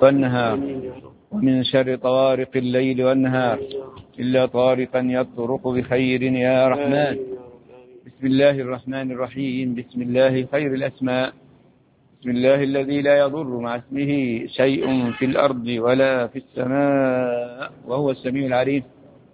والنهار، ومن شر طوارق الليل والنهار، إلا طارقا يطرق بخير يا رحمن. بسم الله الرحمن الرحيم. بسم الله خير الأسماء. بسم الله الذي لا يضر مع اسمه شيء في الأرض ولا في السماء وهو السميع العليم.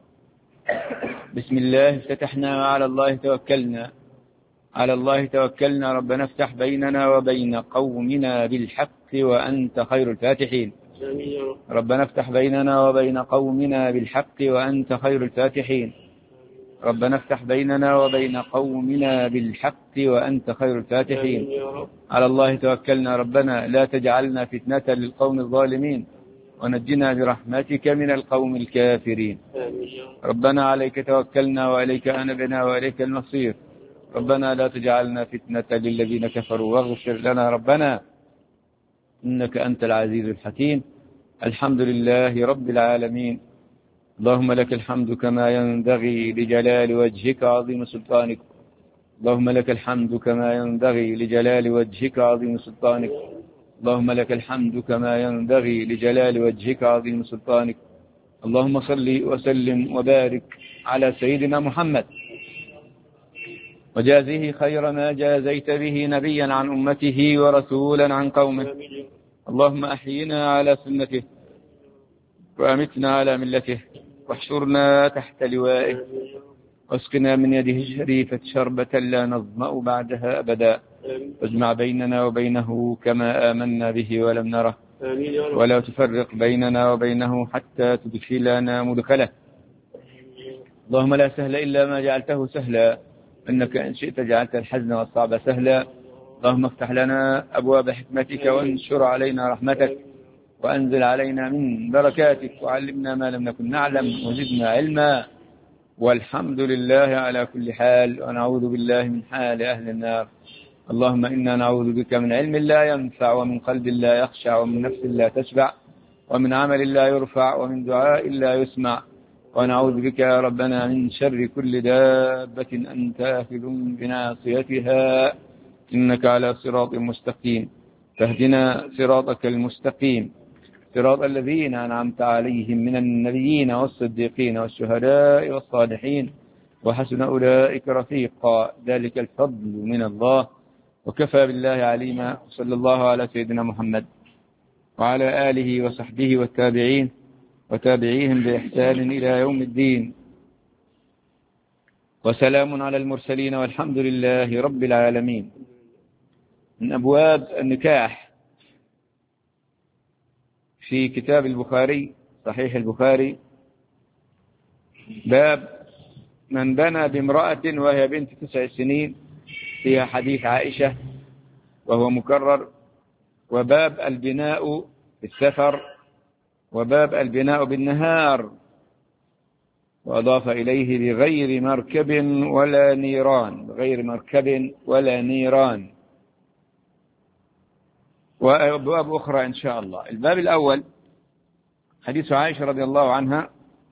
بسم الله افتتحنا وعلى الله توكلنا. على الله توكلنا. ربنا افتح بيننا وبين قومنا بالحق وأنت خير الفاتحين. ربنا افتح بيننا وبين قومنا بالحق وأنت خير الفاتحين. ربنا افتح بيننا وبين قومنا بالحق وأنت خير الفاتحين. على الله توكلنا. ربنا لا تجعلنا فتنة للقوم الظالمين ونجنا برحمتك من القوم الكافرين. ربنا عليك توكلنا وإليك أنبنا وإليك المصير. ربنا لا تجعلنا فتنة للذين كفروا واغفر لنا ربنا إنك أنت العزيز الحكيم. الحمد لله رب العالمين. اللهم لك الحمد كما ينبغي لجلال وجهك عظيم سلطانك. اللهم لك الحمد كما ينبغي لجلال وجهك عظيم سلطانك. اللهم لك الحمد كما ينبغي لجلال وجهك عظيم سلطانك. اللهم صل وسلم وبارك على سيدنا محمد وجازه خير ما جازيت به نبيا عن أمته ورسولا عن قومه. اللهم أحينا على سنته وأمتنا على ملته واحشرنا تحت لوائه واسقنا من يده الشريفة شربة لا نظمأ بعدها أبدا. واجمع بيننا وبينه كما آمنا به ولم نره ولا تفرق بيننا وبينه حتى تدخلنا مدخله. اللهم لا سهل إلا ما جعلته سهلا إنك إن شئت جعلت الحزن والصعب سهلا. اللهم افتح لنا أبواب حكمتك وانشر علينا رحمتك وأنزل علينا من بركاتك وعلمنا ما لم نكن نعلم وزدنا علما. والحمد لله على كل حال ونعوذ بالله من حال أهل النار. اللهم إنا نعوذ بك من علم لا ينفع ومن قلب لا يخشع ومن نفس لا تشبع ومن عمل لا يرفع ومن دعاء لا يسمع. ونعوذ بك يا ربنا من شر كل دابة أنت آخذ بناصيتها إنك على صراط مستقيم. فاهدنا صراطك المستقيم صراط الذين أنعمت عليهم من النبيين والصديقين والشهداء والصالحين وحسن أولئك رفيقا. ذلك الفضل من الله وكفى بالله عليما. صلى الله على سيدنا محمد وعلى آله وصحبه والتابعين وتابعيهم بإحسان إلى يوم الدين. وسلام على المرسلين والحمد لله رب العالمين. من أبواب النكاح في كتاب البخاري صحيح البخاري باب من بنى بامرأة وهي بنت 9 سنين فيها حديث عائشة وهو مكرر. وباب البناء في السفر وباب البناء بالنهار. وأضاف إليه بغير مركب ولا نيران. بغير مركب ولا نيران. وأبواب أخرى إن شاء الله. الباب الأول حديث عائشة رضي الله عنها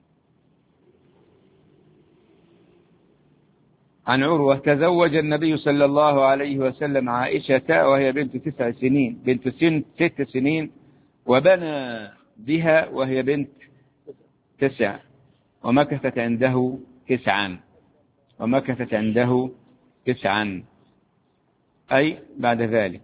عن عروة تزوج النبي صلى الله عليه وسلم عائشة وهي بنت 9 سنين بنت 6 سنين وبنى بها وهي بنت 9 ومكثت عنده 9 ومكثت عنده 9 أي بعد ذلك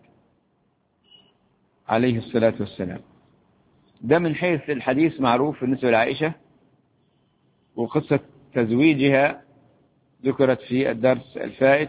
عليه الصلاة والسلام. ده من حيث الحديث معروف بالنسبة لعائشة. وقصة تزويجها ذكرت في الدرس الفائت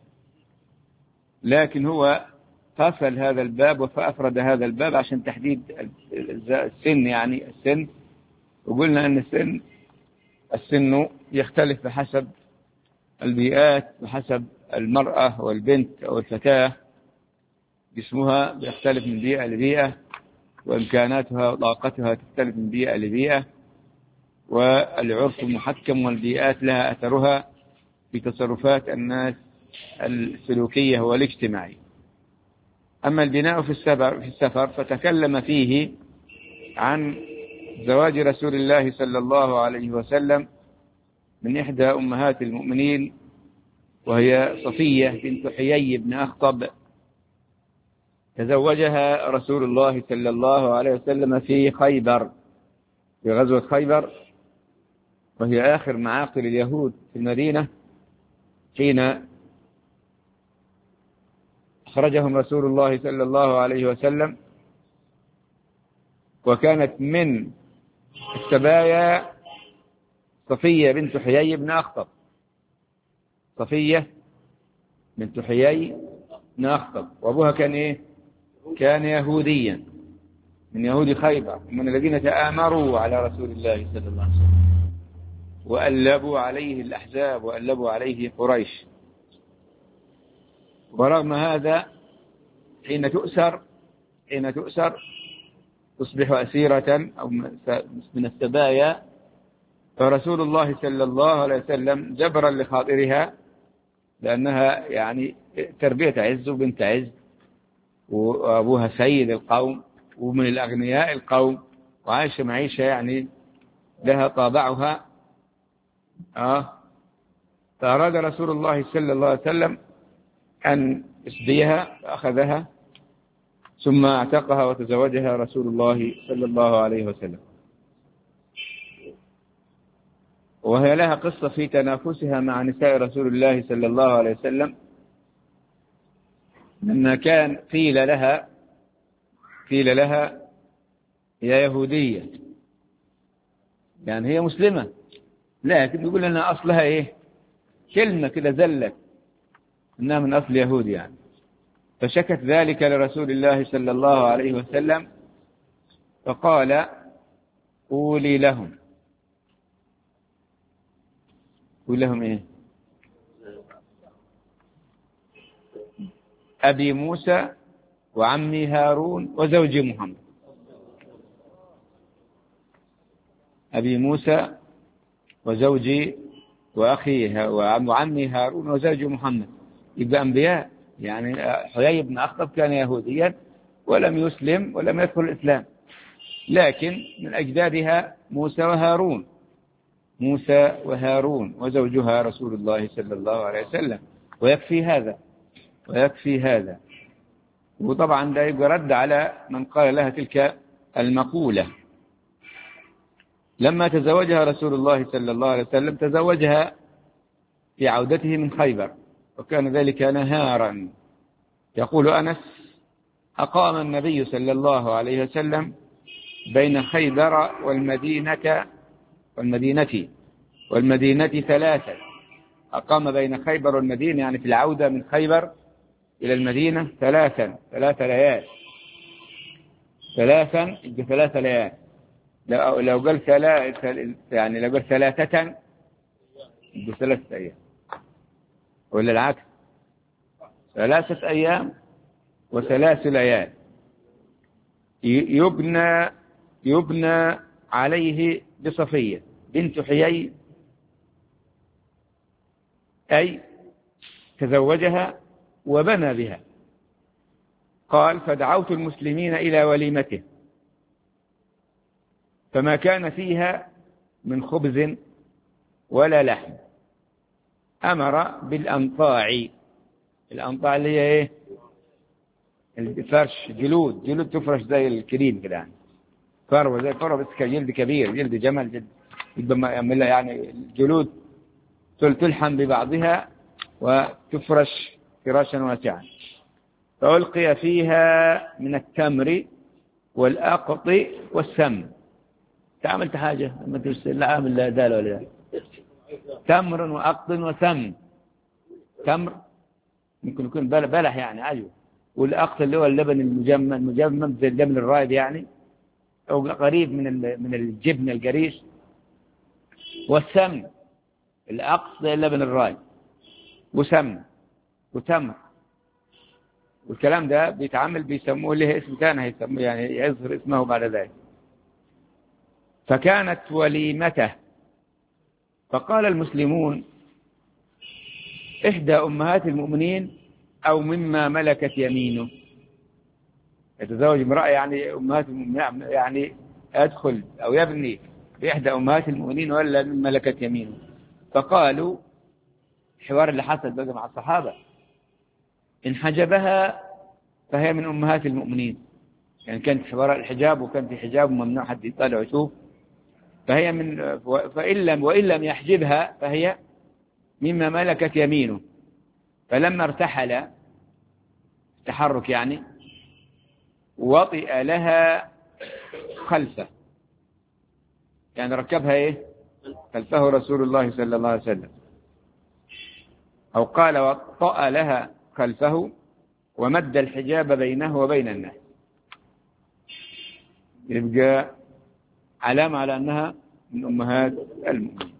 لكن هو فصل هذا الباب وأفرد هذا الباب عشان تحديد السن يعني السن. وقلنا أن السن يختلف بحسب البيئات بحسب المرأة والبنت أو الفتاة جسمها بيختلف من بيئة لبيئة وإمكاناتها وطاقتها تختلف من بيئة لبيئة. والعرف محكم والبيئات لها أثرها في تصرفات الناس السلوكية والاجتماعية. أما البناء في السفر فتكلم فيه عن زواج رسول الله صلى الله عليه وسلم من إحدى أمهات المؤمنين وهي صفية بنت حيي بن أخطب تزوجها رسول الله صلى الله عليه وسلم في خيبر، في غزوة خيبر، وهي آخر معاقل اليهود في المدينة حين أخرجهم رسول الله صلى الله عليه وسلم. وكانت من السبايا صفية بنت حيي بن أخطب، صفية بنت حيي بن أخطب، وأبوها كان إيه؟ كان يهوديا من يهود خيبر، من الذين تآمروا على رسول الله صلى الله عليه وسلم وألبوا عليه الأحزاب وألبوا عليه قريش. ورغم هذا حين تؤسر تصبح أسيرة أو من السبايا، فرسول الله صلى الله عليه وسلم جبرا لخاطرها، لأنها يعني تربية عز وبنت عز، وأبوها سيد القوم ومن الأغنياء القوم، وعايشة معيشة يعني لها طابعها. فأراد رسول الله صلى الله عليه وسلم أن يسبيها، فأخذها ثم اعتقها وتزوجها رسول الله صلى الله عليه وسلم. وهي لها قصة في تنافسها مع نساء رسول الله صلى الله عليه وسلم، لما كان قيل لها يا يهودية، يعني هي مسلمة لكن يقول لنا أصلها إيه، كلمة كده زلت إنها من أصل يهودي يعني. فشكت ذلك لرسول الله صلى الله عليه وسلم، فقال قولي لهم إيه؟ أبي موسى وعمي هارون وزوجي محمد. أبي موسى وزوجي وأخي وعمي هارون وزوجي محمد، يبقى أنبياء. يعني حيي بن أخطب كان يهوديا ولم يسلم ولم يدخل الإسلام، لكن من أجدادها موسى وهارون وزوجها رسول الله صلى الله عليه وسلم، ويكفي هذا. وطبعا ده يبقى رد على من قال لها تلك المقولة. لما تزوجها رسول الله صلى الله عليه وسلم تزوجها في عودته من خيبر، وكان ذلك نهارا. يقول أنس أقام النبي صلى الله عليه وسلم بين خيبر والمدينة 3. أقام بين خيبر والمدينة، يعني في العودة من خيبر إلى المدينة 3 ليال. 3 ليال. لو قال 3 يعني لو قال 3 يبقى 3 أيام، ولا العكس 3 أيام و3 ليال. يبنى عليه بصفية بنت حيي، أي تزوجها وبنى بها. قال فدعوت المسلمين إلى وليمته، فما كان فيها من خبز ولا لحم، أمر بالأنطاع. الأنطاع اللي هي إيه؟ الفرش، جلود تفرش زي الكريم كده، يعني فروة زي فروة بس جلد كبير، جلد جمل، يعملها يعني الجلود تلحم ببعضها وتفرش فراشا واسعا. فألقي فيها من التمر والأقط والسم. عملت حاجة لما لا عامل لا دال ولا دال. تمر وأقط وسم. تمر ممكن يكون بلح يعني عجو، والأقط اللي هو اللبن المجمد زي اللبن الرايب يعني، أو قريب من الجبن القريش. والسم الأقط زي اللبن الرايب، وسم وتمر. والكلام ده بيسموه له اسم ثاني، هيسموه يعني يظهر اسمه بعد ذلك. فكانت وليمته. فقال المسلمون إحدى أمهات المؤمنين أو مما ملكت يمينه. يتزوج امرأة يعني أمهات المؤمنين، يعني أدخل أو يبني بإحدى أمهات المؤمنين ولا من ملكت يمينه. فقالوا الحوار اللي حصل بقى مع الصحابة، إن حجبها فهي من أمهات المؤمنين، يعني كانت وراء الحجاب وكان في حجاب وممنوع حد يطلع ويشوف، فهي من وإن لم يحجبها فهي مما ملكت يمينه. فلما ارتحل تحرك يعني وطئ لها خلفه، يعني ركبها إيه خلفه رسول الله صلى الله عليه وسلم، أو قال وطأ لها خلفه ومد الحجاب بينه وبين الناس، يبقى علامة على أنها من أمهات المؤمنين.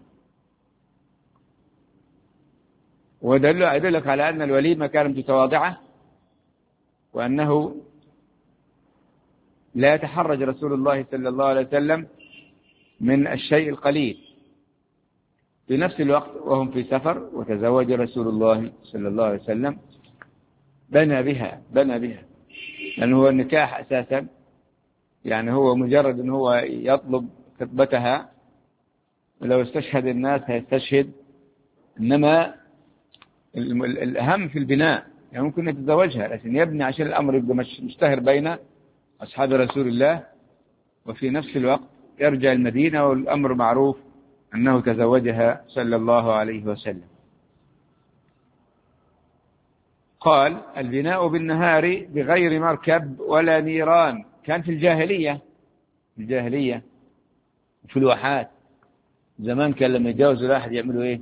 ويدلك على أن الوليمة كانت متواضعة، وأنه لا يتحرج رسول الله صلى الله عليه وسلم من الشيء القليل. في نفس الوقت وهم في سفر وتزوج رسول الله صلى الله عليه وسلم بنى بها لأنه هو النكاح أساسا، يعني هو مجرد أنه هو يطلب خطبتها ولو استشهد الناس هيستشهد، إنما الأهم في البناء، يعني ممكن يتزوجها لكن يبني عشان الأمر يبقى مشتهر بين أصحاب رسول الله، وفي نفس الوقت يرجع المدينة والأمر معروف أنه تزوجها صلى الله عليه وسلم. قال البناء بالنهار بغير مركب ولا نيران، كان في الجاهلية وفي الواحات زمان كان لما يتجوزوا الواحد يعملوا إيه؟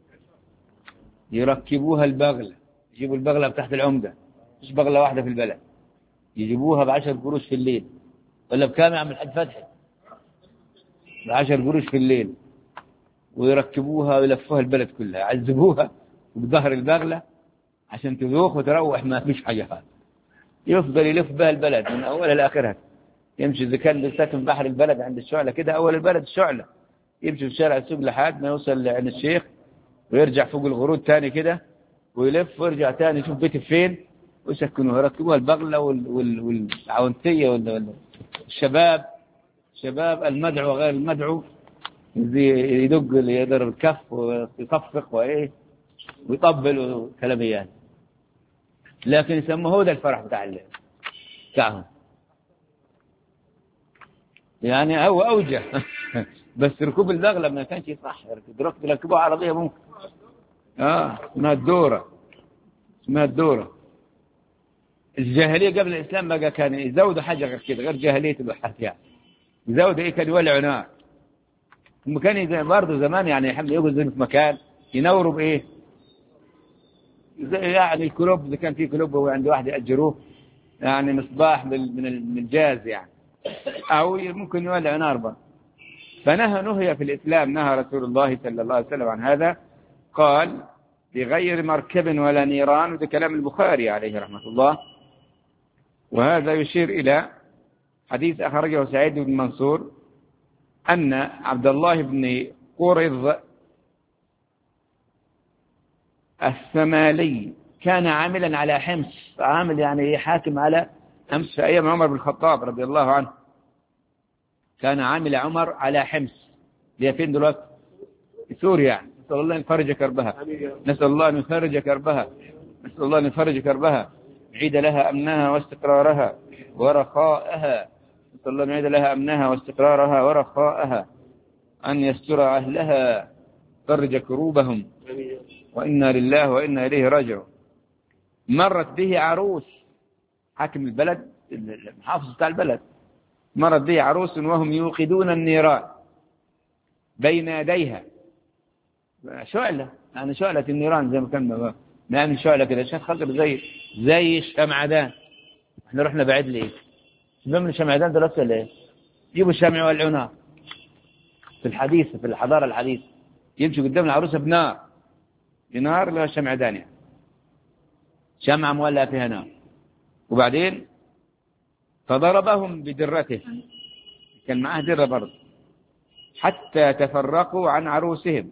يركبوها البغلة، يجيبوا البغلة تحت العمدة، مش بغلة واحدة في البلد، يجيبوها ب10 قروش في الليل، ولا بكام يعمل حد فتحي؟ ب10 قروش في الليل، ويركبوها ويلفوها البلد كلها، يعذبوها بظهر البغلة عشان تذوق وتروح ما فيش حاجة هذا. يفضل يلف بها البلد من أولها لآخرها، يمشي إذا كان ساكن بحر البلد عند الشعلة كده، أول البلد الشعلة، يمشي في شارع السوق لحد ما يوصل عند الشيخ ويرجع فوق الغرود تاني كده ويلف ويرجع تاني يشوف بيته فين ويسكنوها، يركبوها البغلة والعونتية والشباب، شباب المدعو وغير المدعو، يدق يضرب الكف ويصفق وإيه ويطبل وكلاميات، لكن يسموه هو ده الفرح بتاعهم، يعني هو أوجه بس ركوب البغلة ما كانش صح، يركبوها عربية ممكن. اسمها الدورة. الجاهلية قبل الإسلام بقى كان يزودوا حاجة غير كده، غير جاهلية البحث، يعني يزودوا كان يولعوا نار. هم كان برضه زمان يعني يحب يوقفوا في مكان ينوروا بإيه، يعني الكلوب، إذا كان في كلوب وعند واحد يأجروه يعني مصباح من الجاز يعني، أو ممكن يولع نار بقى. نهي في الإسلام، نهى رسول الله صلى الله عليه وسلم عن هذا، قال بغير مركب ولا نيران، وده كلام البخاري عليه رحمة الله. وهذا يشير إلى حديث أخرجه سعيد بن منصور أن عبد الله بن قرظ الثمالي كان عاملا على حمص، عامل يعني حاكم على حمص في أيام عمر بن الخطاب رضي الله عنه، كان عامل عمر على حمص، دي فين دلوقتي؟ في سوريا يعني. نسأل الله أن يفرج كربها، نسأل الله أن يفرج كربها، نسأل الله أن يفرج كربها، يعيد لها أمنها واستقرارها ورخاءها، نسأل الله أن يعيد لها أمنها واستقرارها ورخاءها، أن يستر أهلها، فرج كروبهم، وإنا لله وإنا إليه راجعون. مرت به عروس، حاكم البلد المحافظ بتاع البلد، مرت به عروس وهم يوقدون النيران بين يديها، شعلة يعني شعلة النيران زي ما كان نعمل شعلة كده عشان خاطر زي الشمعدان. احنا رحنا بعيد ليه؟ من الشمعدان دلوقتي ولا ايه؟ يجيبوا الشمع والعنار في الحديث، في الحضارة الحديثة يمشوا قدام العروسة بنار لها شمعدان، يعني شمعة مولع فيها نار. وبعدين فضربهم بدرته، كان معاه درة برضه، حتى تفرقوا عن عروسهم،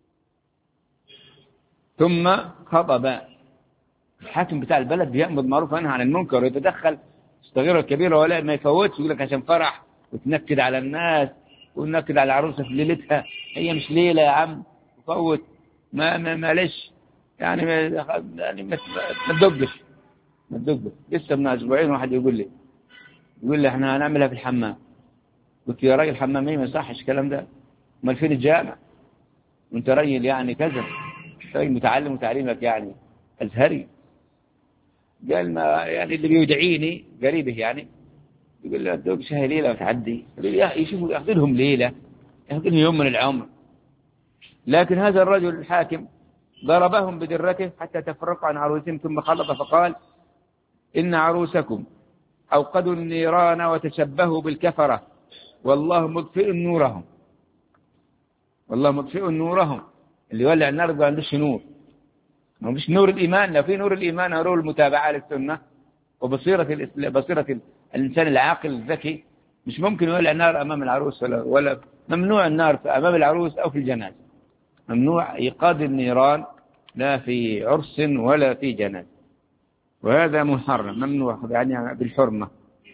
ثم خطب. الحاكم بتاع البلد بيأمر بالمعروف وينهى عن المنكر ويتدخل الصغيرة الكبيرة ولا ما يفوتش، يقول لك عشان فرح وتنكد على الناس وننكد على العروسة في ليلتها، هي مش ليلة يا عم فوت، معلش يعني ما تدقش. مدقة لسه من أسبوعين واحد يقول لي إحنا هنعملها في الحمام. قلت يا راجل حمامين ما يصحش الكلام ده، امال فين الجامع وانت راجل يعني كذا، راجل متعلم وتعليمك يعني أزهري. قال ما يعني اللي بيدعيني قريبه يعني يقول لي دوق شهي ليلة وتعدي، يشوفوا ياخذ لهم ليلة، ياخذ لهم يوم من العمر. لكن هذا الرجل الحاكم ضربهم بدرته حتى تفرقوا عن عروسهم، ثم خلط فقال إن عروسكم أوقدوا النيران وتشبهوا بالكفرة والله مطفئ نورهم. والله مطفئ نورهم، اللي يولع النار ما عندوش نور، ما فيش نور الإيمان. لو في نور الإيمان نور المتابعة للسنة وبصيرة بصيرة الإنسان العاقل الذكي، مش ممكن يولع النار أمام العروس ولا ممنوع النار أمام العروس أو في الجنازة، ممنوع إيقاد النيران لا في عرس ولا في جنازة، وهذا محرم ممنوع يعني بالحرمة.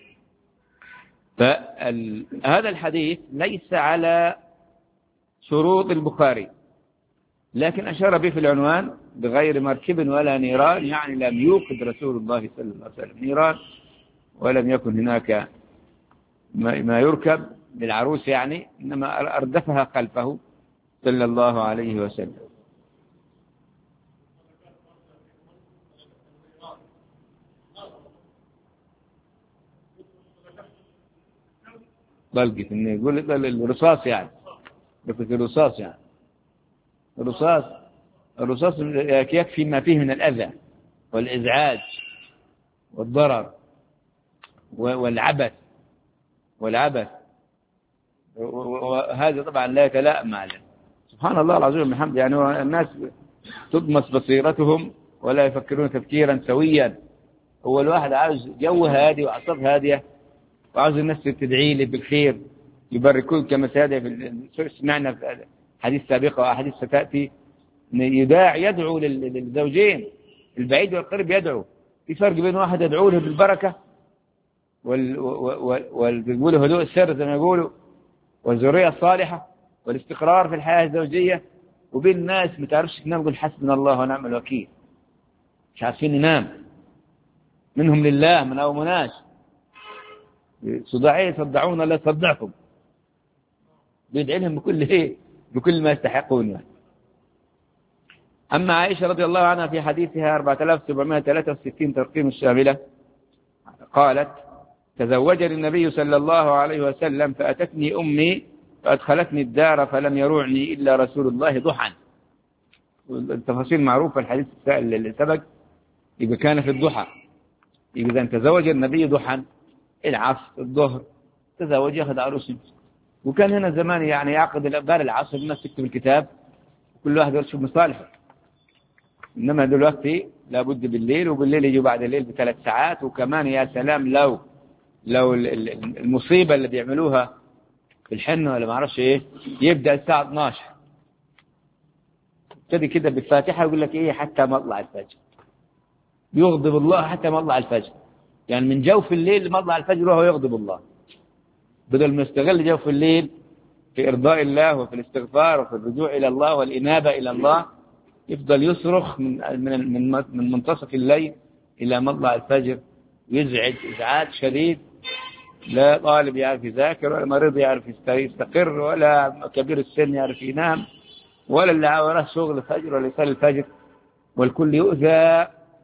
فهذا الحديث ليس على شروط البخاري، لكن أشار به في العنوان بغير مركب ولا نيران، يعني لم يوقد رسول الله صلى الله عليه وسلم نيران، ولم يكن هناك ما يركب للعروس يعني، إنما أردفها خلفه صلى الله عليه وسلم. ضلقت إنه يقول الرصاص يعني، يقول الرصاص يعني الرصاص يكفي ما فيه من الأذى والإزعاج والضرر والعبث وهذا طبعا لا يتلائم معه. سبحان الله العظيم وبحمده، يعني الناس تطمس بصيرتهم ولا يفكرون تفكيرا سويا. هو الواحد عاوز جو هادي وأعصاب هادية، وعاوز الناس تدعي لي بالخير يباركون كما سمعنا في حديث سابقة وأحاديث ستأتي، يدعو للزوجين البعيد والقريب، يدعو. في فرق بين واحد يدعو له بالبركة ويقولوا هدوء السر زي ما يقولوا والذرية الصالحة والاستقرار في الحياة الزوجية، وبين ناس ما تعرفش تنام يقول حسبنا الله ونعم الوكيل، مش عارفين ينام، منهم لله من أو مناش صداعين صدعون لا صدعكم، بيدعي لهم بكل ما يستحقون يعني. أما عائشة رضي الله عنها في حديثها 4763 ترقيم الشاملة قالت تزوجني النبي صلى الله عليه وسلم فأتتني أمي فأدخلتني الدار فلم يرعني إلا رسول الله ضحى. التفاصيل معروفة، الحديث السائل اللي سبق يبقى كان في الضحى، إذا تزوج النبي ضحى العصر الظهر تزوج ياخذ عروسه. وكان هنا زمان يعني يعقد الأبار العصر الناس تكتب الكتاب وكل واحد يرشد مصالحه، إنما دلوقتي لابد بالليل، وبالليل يجوا بعد الليل ب3 ساعات. وكمان يا سلام لو المصيبة اللي بيعملوها في الحنة ولا ما اعرفش ايه يبدأ الساعة 12 ابتدي كده بالفاتحة ويقول لك ايه حتى مطلع الفجر، يغضب الله حتى مطلع الفجر، يعني من جوف الليل لمطلع الفجر وهو يغضب الله، بدل ما يستغل جوف الليل في إرضاء الله وفي الاستغفار وفي الرجوع إلى الله والإنابة إلى الله، يفضل يصرخ من منتصف الليل إلى مطلع الفجر، يزعج إزعاج شديد. لا طالب يعرف يذاكر، ولا مريض يعرف يستقر، ولا كبير السن يعرف ينام، ولا اللي وراه شغل الفجر ولا يصلي الفجر، والكل يؤذى.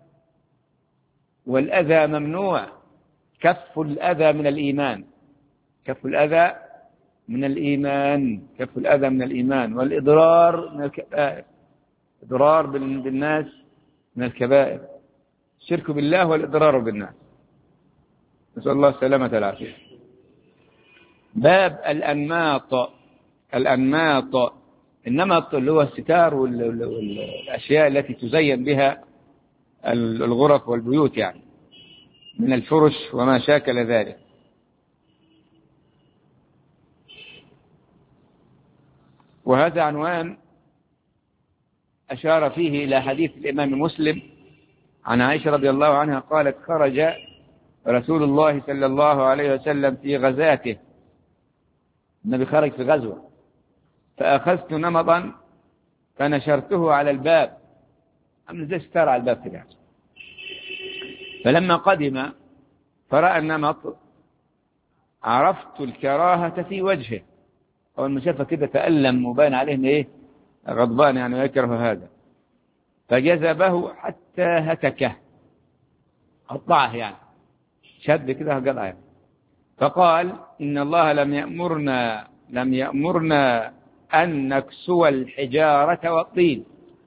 والأذى ممنوع، كف الأذى من الإيمان، كف الأذى من الإيمان، كف الأذى من الإيمان. والإضرار من الكبائر، إضرار بالناس من الكبائر، الشرك بالله والإضرار بالناس، نسأل الله السلامة والعافية. باب الأنماط، النمط اللي هو الستار والأشياء التي تزين بها الغرف والبيوت يعني من الفرش وما شاكل ذلك. وهذا عنوان أشار فيه إلى حديث الإمام مسلم عن عائشة رضي الله عنها قالت خرج رسول الله صلى الله عليه وسلم في غزاته، النبي خرج في غزوة، فأخذت نمطا فنشرته على الباب، عمل زي ستار على الباب كده، فلما قدم فرأى النمط عرفت الكراهة في وجهه، أول ما شافه كده تألم وبان عليه إن إيه غضبان يعني ويكره هذا، فجذبه حتى هتكه، قطعه يعني، شد كده قطعه يعني. فقال إن الله لم يأمرنا أن نكسو الحجارة والطين.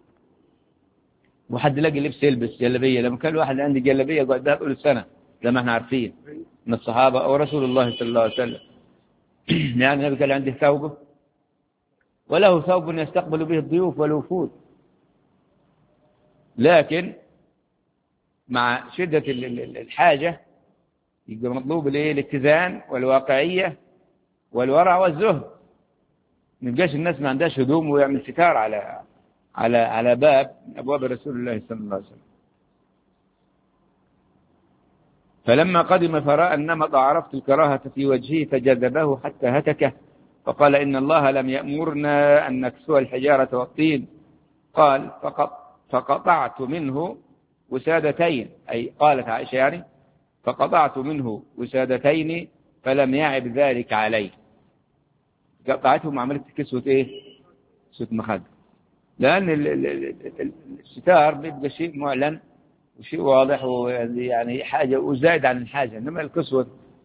وحد لقي لبس يلبس جلبية، لما كان الواحد عنده جلبية قعد ده طول السنة زي ما احنا عارفين من الصحابة أو رسول الله صلى الله عليه وسلم. يعني النبي كان عنده ثوبه وله ثوب يستقبل به الضيوف والوفود، لكن مع شدة الحاجة يبقى مطلوب الاتزان والواقعية والورع والزهد. ما يبقاش الناس ما عندهاش هدوم ويعمل ستار على باب من أبواب رسول الله صلى الله عليه وسلم. فلما قدم فرأى النمط عرفت الكراهة في وجهه فجذبه حتى هتكه، فقال إن الله لم يأمرنا أن نكسو الحجارة والطين. قال فقطعت منه وسادتين، أي قالت عائشة يعني فقطعت منه وسادتين فلم يعب ذلك عليه. قطعتهم عملت كسوة إيه؟ كسوة مخد، لأن الستار بيبقى شيء معلن وشيء واضح ويعني حاجة وزائد عن الحاجة. إنما الكسوة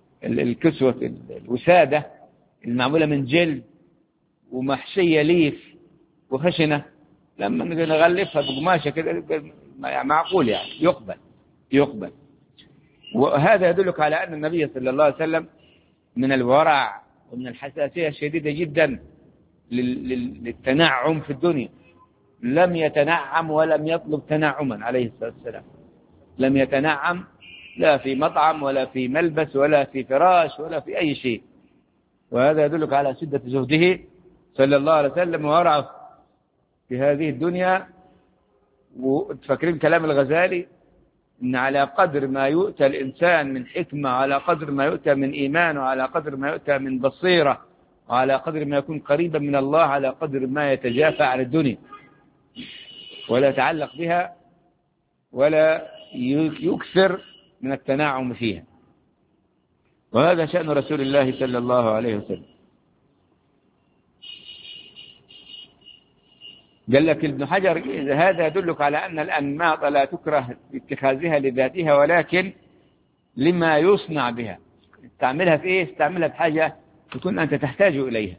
الوسادة المعمولة من جلد ومحشية ليف وخشنة لما نغلفها بقماشة كده معقول يعني يقبل. وهذا يدلك على أن النبي صلى الله عليه وسلم من الورع ومن الحساسية الشديدة جدا للتنعم في الدنيا. لم يتنعم ولم يطلب تنعما عليه الصلاة والسلام، لم يتنعم لا في مطعم ولا في ملبس ولا في فراش ولا في أي شيء. وهذا يدلك على شدة زهده صلى الله عليه وسلم وورعه في هذه الدنيا. وتفكرين كلام الغزالي إن على قدر ما يؤتى الإنسان من حكمة، على قدر ما يؤتى من إيمان، وعلى قدر ما يؤتى من بصيرة، وعلى قدر ما يكون قريبا من الله، على قدر ما يتجافى عن الدنيا ولا يتعلق بها ولا يكثر من التناعم فيها. وهذا شأن رسول الله صلى الله عليه وسلم. قال لك ابن حجر هذا يدلك على أن الأنماط لا تكره اتخاذها لذاتها ولكن لما يصنع بها. استعملها في إيه؟ استعملها في حاجة تكون أنت تحتاج إليها.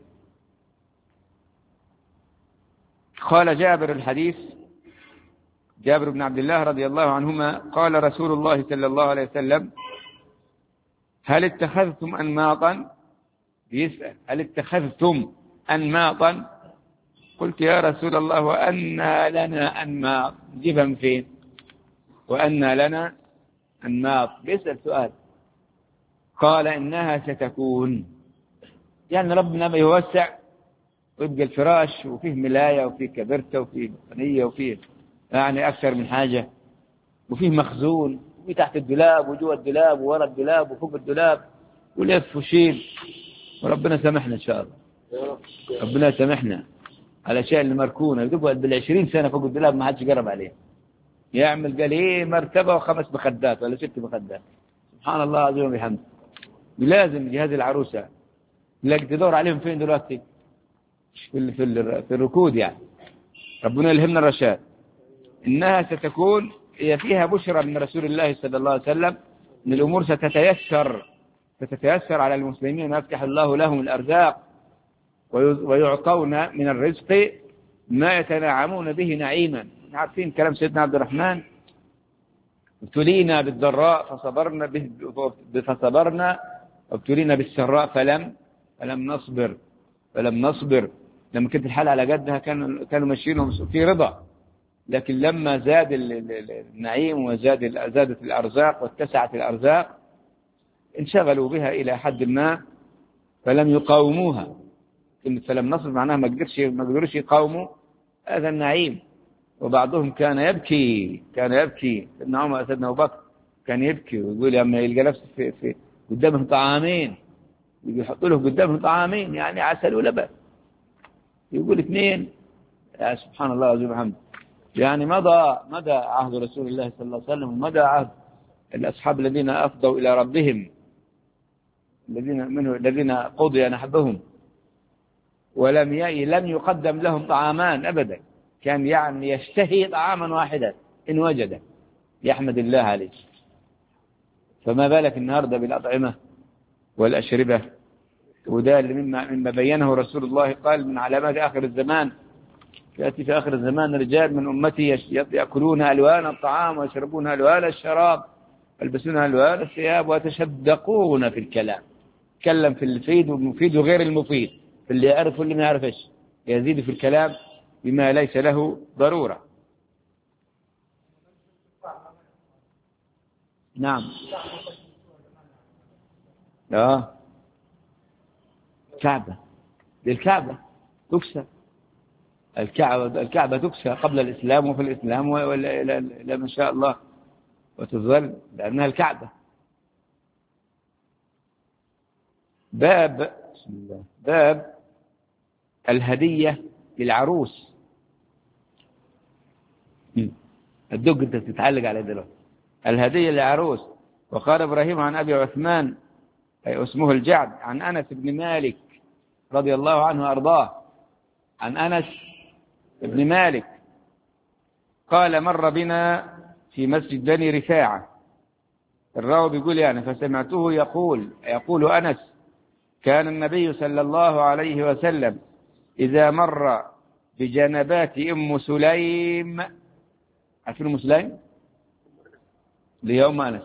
قال جابر الحديث، جابر بن عبد الله رضي الله عنهما قال رسول الله صلى الله عليه وسلم هل اتخذتم أنماطا؟ يسأل هل اتخذتم أنماطا؟ قلت يا رسول الله وأنى لنا أنماط، نجيبها من فين؟ وأنى لنا أنماط، بيسأل سؤال. قال إنها ستكون، يعني ربنا ما يوسع ويبقى الفراش وفيه ملاية وفيه كبرتة وفيه بطانية وفيه يعني أكثر من حاجة، وفيه مخزون وفيه تحت الدولاب وجوه الدولاب وورا الدولاب وفوق الدولاب ولف وشيل. وربنا سامحنا إن شاء الله، ربنا سامحنا على الأشياء اللي مركونة يقعد بال20 سنة فوق الدولاب ما حدش قرب عليه، يعمل قال إيه مرتبة و5 مخدات ولا 6 مخدات. سبحان الله العظيم وبحمده. لازم جهاز العروسة لك تدور عليهم فين دلوقتي؟ في الركود يعني. ربنا يلهمنا الرشاد. إنها ستكون هي فيها بشرى من رسول الله صلى الله عليه وسلم إن الأمور ستتيسر على المسلمين ويفتح الله لهم الأرزاق ويعطون من الرزق ما يتنعمون به نعيما. عارفين كلام سيدنا عبد الرحمن ابتلينا بالضراء فصبرنا وابتلينا بالسراء فلم نصبر. لما كانت الحال على قدها كانوا ماشيين في رضا، لكن لما زاد النعيم زادت الأرزاق واتسعت الأرزاق انشغلوا بها إلى حد ما فلم يقاوموها. فلم نصبر معناها ما قدروش يقاوموا هذا النعيم. وبعضهم كان يبكي سيدنا عمر سيدنا أبو بكر كان يبكي ويقول لما يلقى نفسه في قدامه طعامين، يحطوا له قدامه طعامين يعني عسل ولبن، يقول 2 يا سبحان الله العظيم وبحمده. يعني مضى عهد رسول الله صلى الله عليه وسلم ومضى عهد الأصحاب الذين أفضوا إلى ربهم، الذين قضي نحبهم ولم لم يقدم لهم طعامان أبدا، كان يعني يشتهي طعاما واحدا إن وجده يحمد الله عليه. فما بالك النهاردة بالأطعمة والأشربة؟ وده مما بينه رسول الله، قال من علامات آخر الزمان، يأتي في آخر الزمان رجال من أمتي يأكلون ألوان الطعام ويشربون ألوان الشراب يلبسون ألوان الثياب ويتصدقون في الكلام. تكلم في المفيد والمفيد وغير المفيد، في اللي يعرف واللي ما يعرفش، يزيد في الكلام بما ليس له ضرورة. نعم. الكعبة، الكعبة تكسى، الكعبة تكسى قبل الإسلام وفي الإسلام ولا ما شاء الله وتظل، لأنها الكعبة. باب الهدية للعروس. الدق انت تتعلق على دلوقتي. الهدية للعروس. وقال إبراهيم عن أبي عثمان اسمه الجعد عن أنس بن مالك رضي الله عنه وأرضاه، عن أنس بن مالك قال مر بنا في مسجد بني رفاعة، الراوي بيقول يعني فسمعته يقول أنس كان النبي صلى الله عليه وسلم إذا مر بجنبات أم سليم، عارفين أم سليم ليوم أنس،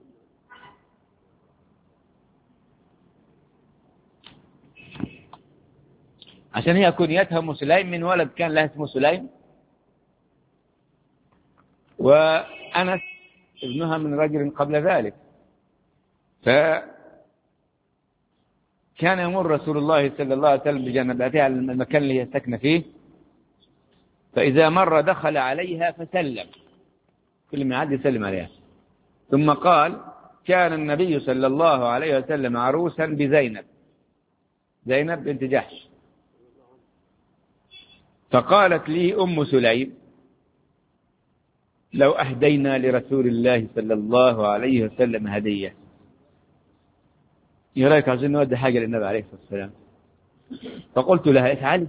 عشان هي كنيتها أم سليم من ولد كان له اسمه سليم، وأنس ابنها من رجل قبل ذلك. فكان يمر رسول الله صلى الله عليه وسلم بجنباتها على المكان اللي هي ساكنة فيه، فإذا مر دخل عليها فسلم، كل ما يعدي يسلم عليها. ثم قال كان النبي صلى الله عليه وسلم عروسا بزينب، زينب بنت جحش، فقالت لي أم سليم لو أهدينا لرسول الله صلى الله عليه وسلم هدية، يا رأيك عايزين نودي حاجة للنبي عليه الصلاة والسلام؟ فقلت لها افعلي.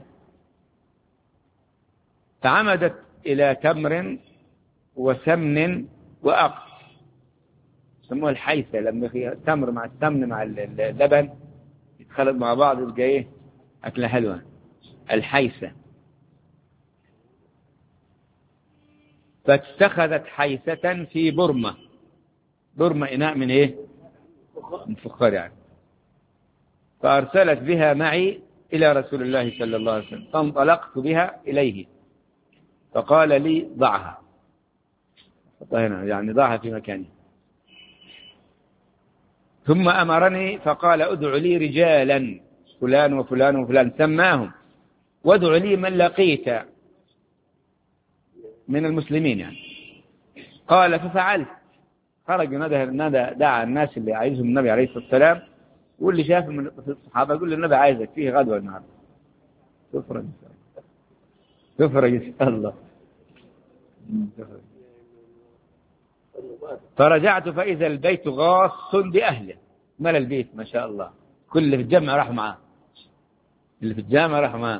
فعمدت إلى تمر وسمن وأقط، يسموها الحيثة، لما التمر مع السمن مع اللبن يتخلط مع بعض يبقى ايه أكلة حلوة، الحيثة. فاتخذت حيثة في برمة، برمة إناء من ايه، من فخار يعني، فأرسلت بها معي إلى رسول الله صلى الله عليه وسلم، فانطلقت بها إليه فقال لي ضعها، هنا يعني ضعها في مكانه. ثم أمرني فقال ادع لي رجالا فلان وفلان وفلان، سماهم، وادع لي من لقيت من المسلمين يعني. قال ففعلت، خرج دعا الناس اللي عايزهم النبي عليه الصلاة والسلام، واللي شاف من الصحابة يقول للنبي عايزك فيه غدوة النهارده، تفرج إن شاء الله. فرجعت فإذا البيت غاص بأهله، ملى البيت ما شاء الله، كل اللي في الجامع راح معاه، اللي في الجامع راح معاه.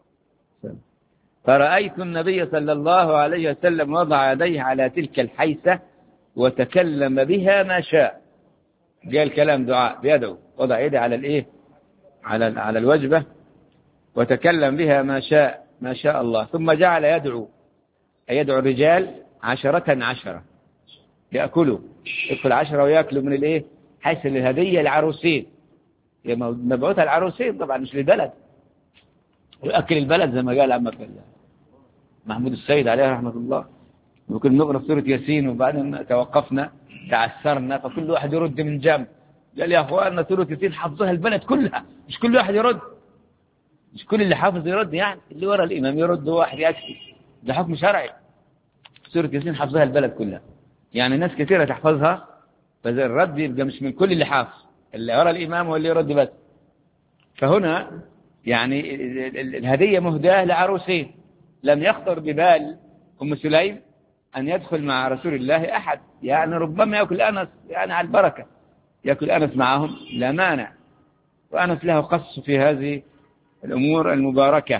فرأيت النبي صلى الله عليه وسلم وضع يديه على تلك الحيثة وتكلم بها ما شاء، قال كلام دعاء بيده، وضع يده على الايه، على الوجبة وتكلم بها ما شاء الله. ثم جعل يدعو الرجال 10 يأكلوا، يأكل 10 ويأكلوا من الايه، حيث الهدية العروسين، مبعوثة العروسين طبعا مش للبلد، ويأكل البلد زي ما قال عمك محمود السيد عليه رحمة الله. وكنا نقرأ سورة ياسين وبعدين توقفنا تعثرنا، فكل واحد يرد من جنب، قال يا أخواننا سورة ياسين حفظها البلد كلها، مش كل واحد يرد، مش كل اللي حافظ يرد، يعني اللي ورا الإمام يرد واحد يكفي، ده حكم شرعي. سورة ياسين حفظها البلد كلها، يعني ناس كثيرة تحفظها، فإذا الرد يبقى مش من كل اللي حافظ، اللي ورا الإمام هو اللي يرد بس. فهنا يعني الهدية مهداة لعروسين، لم يخطر ببال أم سليم أن يدخل مع رسول الله أحد، يعني ربما يأكل أنس يعني على البركة، يأكل أنس معهم لا مانع، وأنس له قص في هذه الأمور المباركة.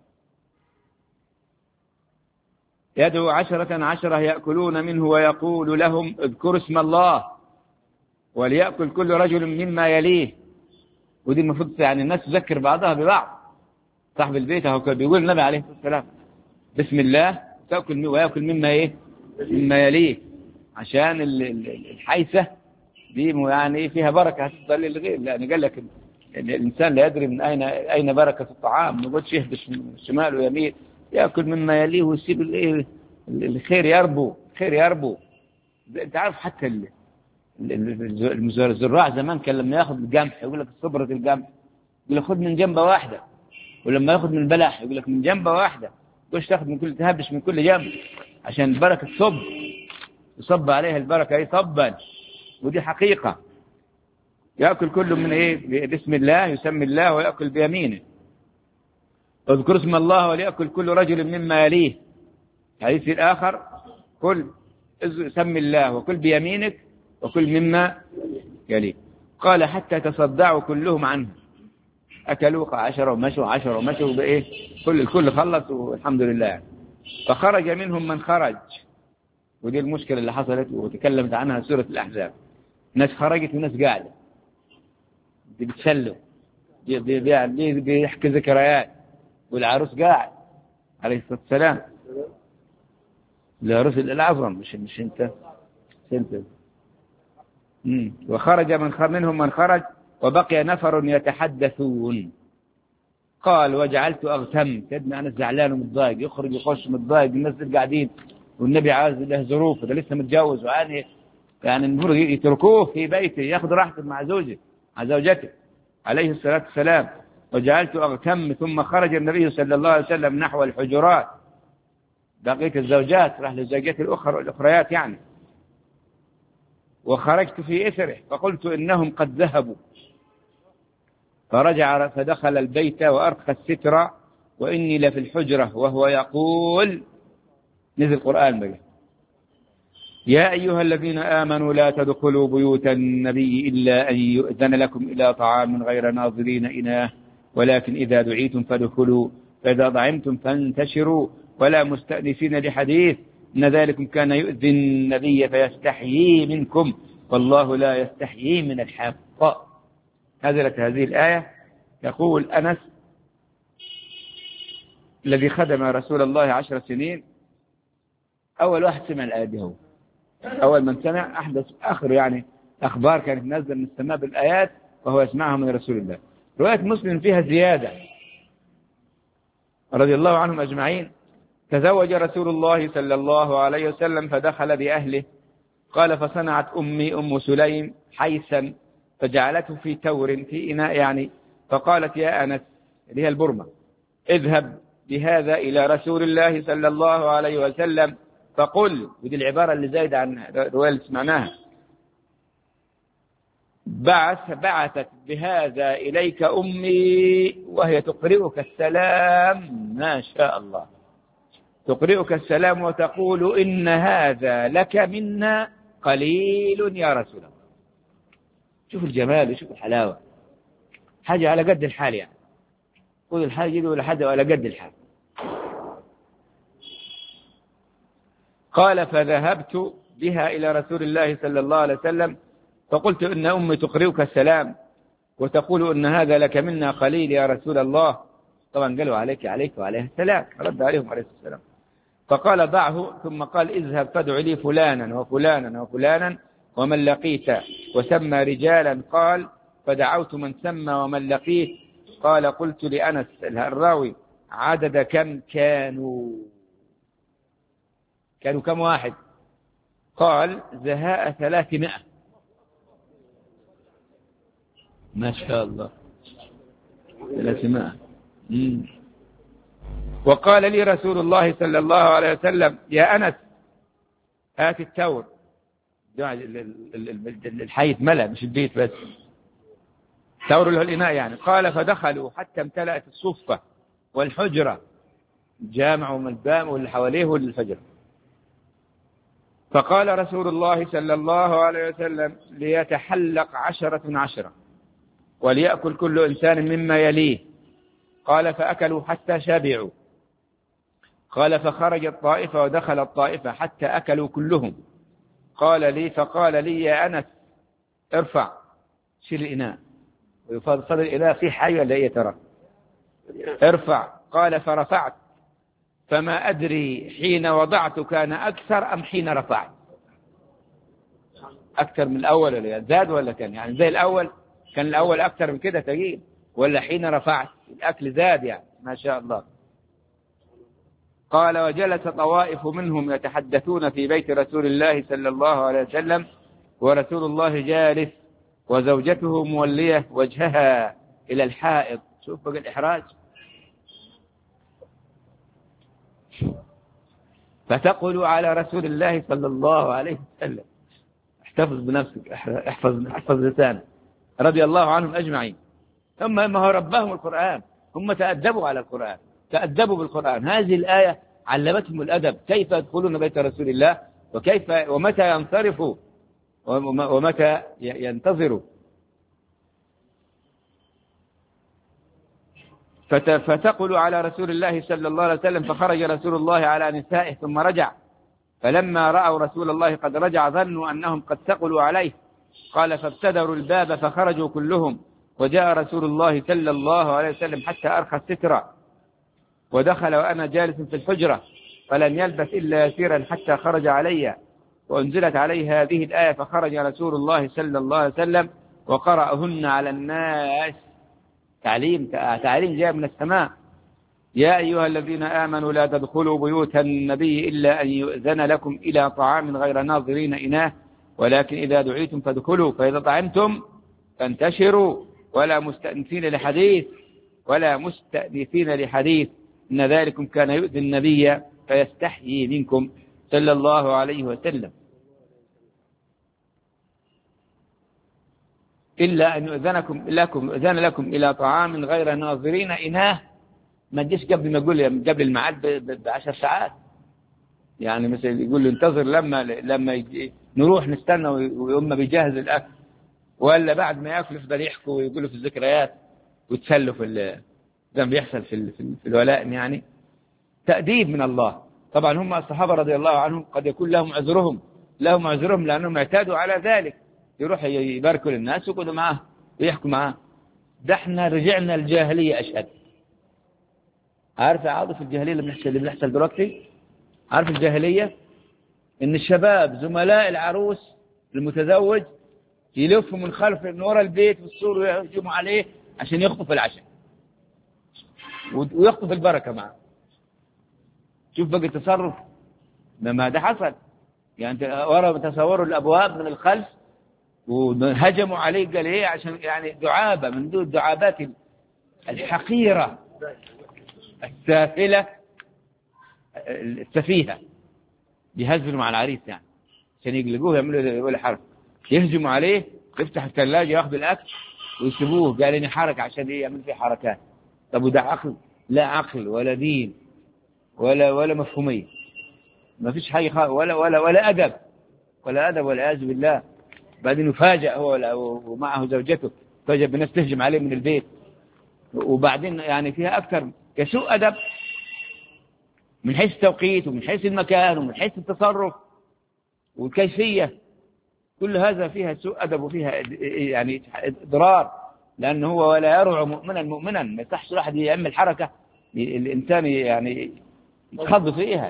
يدعو 10 يأكلون منه ويقول لهم اذكروا اسم الله وليأكل كل رجل مما يليه. ودي المفروض يعني الناس تذكر بعضها ببعض. صاحب البيت هو بيقول النبي عليه الصلاة والسلام بسم الله تأكل ويأكل مما إيه مما يليه، عشان الحيسة دي يعني فيها بركة هتفضل للغير، لأن قال لك الإنسان لا يدري من أين بركة الطعام، ما يقعدش يهبش من الشمال ويمين، يأكل مما يليه ويسيب الخير يربو، الخير يربو. أنت عارف حتى الزراع زمان كان لما ياخذ القمح يقول لك صبرة القمح يقول لك خذ من جنبة واحدة، ولما ياخذ من البلح يقول لك من جنبة واحدة، مش تاخذ من كل تهبش من كل جنب عشان البركة تصب، يصب عليها البركة أي صبا. ودي حقيقة. يأكل كل من إيه بسم الله، يسمي الله ويأكل بيمينه. اذكر اسم الله وليأكل كل رجل مما يليه. حديث الآخر كل سم الله وكل بيمينك وكل مما يليه. قال حتى تصدعوا كلهم عنه، أكلوا 10 ومشوا 10 ومشوا بإيه الكل خلص والحمد لله. فخرج منهم من خرج، ودي المشكلة اللي حصلت وتكلمت عنها سورة الأحزاب. ناس خرجت وناس قاعدة بيتسلوا بيحكي ذكريات، والعروس قاعد عليه الصلاة والسلام. العروس العظم مش انت. وخرج منهم من خرج وبقي نفر يتحدثون. قال وجعلت أغتم، سيدنا أنا زعلان ومتضايق، يخرج يخش متضايق، الناس قاعدين والنبي عايز له ظروف، ده لسه متجوز وعاني، يعني المفروض يتركوه في بيته ياخذ راحته مع زوجته عليه الصلاة والسلام. وجعلت أغتم ثم خرج النبي صلى الله عليه وسلم نحو الحجرات، بقية الزوجات راح للزوجات الأخريات يعني. وخرجت في إثره فقلت إنهم قد ذهبوا، فرجع فدخل البيت وأرخى الستر وإني لفي الحجرة وهو يقول، نزل القرآن بقى: يا أيها الذين آمنوا لا تدخلوا بيوت النبي إلا أن يؤذن لكم إلى طعام غير ناظرين إناه ولكن إذا دعيتم فادخلوا فإذا طعمتم فانتشروا ولا مستأنسين لحديث إن ذلكم كان يؤذي النبي فيستحيي منكم والله لا يستحيي من الحق. نزلت هذه الآية. يقول أنس الذي خدم رسول الله 10 سنين أول واحد سمع الآية دي، هو أول من سمع أحدث آخر يعني أخبار كانت نازلة من السماء بالآيات وهو يسمعها من رسول الله. رواية مسلم فيها زيادة رضي الله عنهم أجمعين: تزوج رسول الله صلى الله عليه وسلم فدخل بأهله. قال فصنعت أمي أم سليم حيثا فجعلته في تور في إناء يعني، فقالت يا أنس اللي هي البرمة اذهب بهذا إلى رسول الله صلى الله عليه وسلم فقل، ودي العبارة اللي زايدة عن الرواية اللي سمعناها: بعثت بهذا إليك أمي وهي تقرئك السلام، ما شاء الله، تقرئك السلام وتقول إن هذا لك منا قليل يا رسول الله. شوف الجمال وشوف الحلاوة، حاجة على قد الحال يعني، خذ الحاجة ولا حاجة على قد الحال. قال فذهبت بها إلى رسول الله صلى الله عليه وسلم فقلت إن أمي تقرئك السلام وتقول إن هذا لك منا قليل يا رسول الله. طبعا قالوا عليك وعليه السلام، رد عليهم عليه السلام. فقال ضعه ثم قال اذهب فادع لي فلانا وفلانا وفلانا ومن لقيت، وسمى رجالا. قال فدعوت من سمى ومن لقيت. قال قلت لأنس الراوي عدد كم كانوا كم واحد؟ قال زهاء 300. ما شاء الله 300. وقال لي رسول الله صلى الله عليه وسلم يا أنس هات التور، الحي ملأ مش البيت بس، تور له الإناء يعني. قال فدخلوا حتى امتلأت الصفة والحجرة، جامع وملبام واللي حواليه والفجر. فقال رسول الله صلى الله عليه وسلم: ليتحلق 10 وليأكل كل إنسان مما يليه. قال: فأكلوا حتى شبعوا. قال: فخرجت طائفة ودخلت طائفة حتى أكلوا كلهم. فقال لي: يا أنس، ارفع، شيل الإناء. ويفضل الإناء في حي ولا إيه ترى؟ ارفع. قال: فرفعت، فما أدري حين وضعت كان أكثر أم حين رفعت. أكثر من الأول ولا زاد ولا كان يعني زي الأول؟ كان الأول أكثر من كده تجيب، ولا حين رفعت الأكل زاد يعني؟ ما شاء الله. قال: وجلس طوائف منهم يتحدثون في بيت رسول الله صلى الله عليه وسلم ورسول الله جالس وزوجته مولية وجهها إلى الحائط. شوف بقى الإحراج. فتقول على رسول الله صلى الله عليه وسلم. احتفظ بنفسك، احفظ لسانك. رضي الله عنهم أجمعين. ثم ما هو ربهم القرآن، هم تأدبوا على القرآن، تأدبوا بالقرآن. هذه الآية علمتهم الأدب، كيف يدخلون بيت رسول الله، وكيف ومتى ينصرفوا ومتى ينتظروا. فتقول على رسول الله صلى الله عليه وسلم. فخرج رسول الله على نسائه ثم رجع، فلما رأوا رسول الله قد رجع ظنوا أنهم قد ثقلوا عليه. قال: فابتدروا الباب فخرجوا كلهم، وجاء رسول الله صلى الله عليه وسلم حتى أرخى الستر، ودخل وأنا جالس في الحجرة، فلم يلبث إلا يسيرا حتى خرج علي، وأنزلت عليه هذه الآية. فخرج رسول الله صلى الله عليه وسلم وقرأهن على الناس. تعليم جاء من السماء. يا أيها الذين آمنوا لا تدخلوا بيوت النبي إلا أن يؤذن لكم إلى طعام غير ناظرين إناه، ولكن إذا دعيتم فادخلوا، فإذا طعمتم فانتشروا ولا مستأنسين لحديث إن ذلكم كان يؤذي النبي فيستحيي منكم صلى الله عليه وسلم. إلا أن يؤذن لكم إلى طعام غير ناظرين إناه. ما تجيش قبل ما يقول قبل الميعاد ب10 ساعات. يعني مثلا يقول له انتظر لما نروح نستنى ويوم بيجهز الأكل، ولا بعد ما يأكل يفضل يحكوا ويقولوا في الذكريات ويتسلوا زي ما بيحصل في الولائم. يعني تأديب من الله. طبعا هم الصحابة رضي الله عنهم قد يكون لهم عذرهم لأنهم اعتادوا على ذلك، يروح يباركوا للناس ويقعدوا معاه ويحكوا معاه. ده احنا رجعنا الجاهلية أشهد. عارف عاطف الجاهلية اللي بنحصل دلوقتي؟ عارف الجاهلية إن الشباب زملاء العروس المتزوج يلفوا من خلف من وراء البيت في السور ويهجموا عليه عشان يخطف العشاء ويخطف البركة معه. شوف بقى التصرف. ما ده حصل يعني. ورا تصوروا الأبواب من الخلف وهجموا عليه. قال ايه؟ عشان يعني دعابة من دون الدعابات الحقيرة السافلة السفيهة، يهزلوا مع العريس يعني عشان يقلقوه يعملوا له حركة. يهجموا عليه، يفتح الثلاجة ياخذ الأكل ويسيبوه. قال إني حركة عشان يعمل فيه حركات. طب وده عقل؟ لا عقل ولا دين ولا مفهومية. ما فيش حاجة ولا أدب والعياذ بالله. بعدين يفاجأ هو ومعه زوجته، فاجأ بناس تهجم عليه من البيت. وبعدين يعني فيها أكثر كسوء أدب من حيث التوقيت ومن حيث المكان ومن حيث التصرف والكيفية. كل هذا فيها سوء أدب وفيها يعني إضرار، لأنه هو ولا يرعى مؤمنا. ما يصحش واحد يعمل حركة الإنسان يعني يتخض فيها،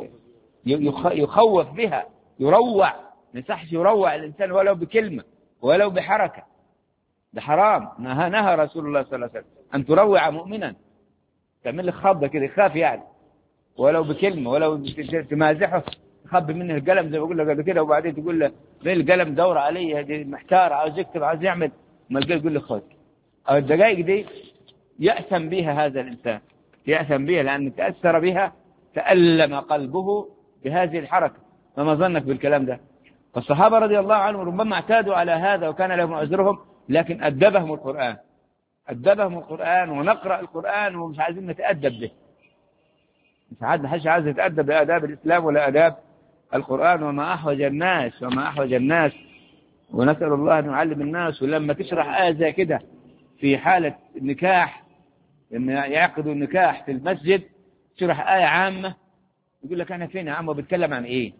يخوف بها، يروع. ما يصحش يروع الإنسان ولو بكلمة ولو بحركة. ده حرام. نهى رسول الله صلى الله عليه وسلم أن تروع مؤمنا. تعمل لك خضة كده يخاف يعني، ولو بكلمة ولو تمازحه تخبي منه القلم زي ما بقول لك قبل كده، وبعدين تقول له ليه القلم دور علي، هذه محتار، عاوز يكتب، عاوز يعمل، ما يقول له خذ. أو الدقائق دي يأثم بها هذا الإنسان، يأثم بها لأن تأثر بها، تألم قلبه بهذه الحركة. فما ظنك بالكلام ده؟ فالصحابة رضي الله عنهم ربما اعتادوا على هذا وكان لهم عذرهم، لكن أدبهم القرآن ونقرأ القرآن ومش عايزين نتأدب به. مش حدش عايز يتأدب بآداب الإسلام ولا آداب القرآن وما أحوج الناس ونسأل الله أن يعلم الناس. ولما تشرح آية زي كده في حالة النكاح، لما يعقدوا النكاح في المسجد، تشرح آية عامة، يقول لك أنا فين يا عم وبتكلم عن إيه؟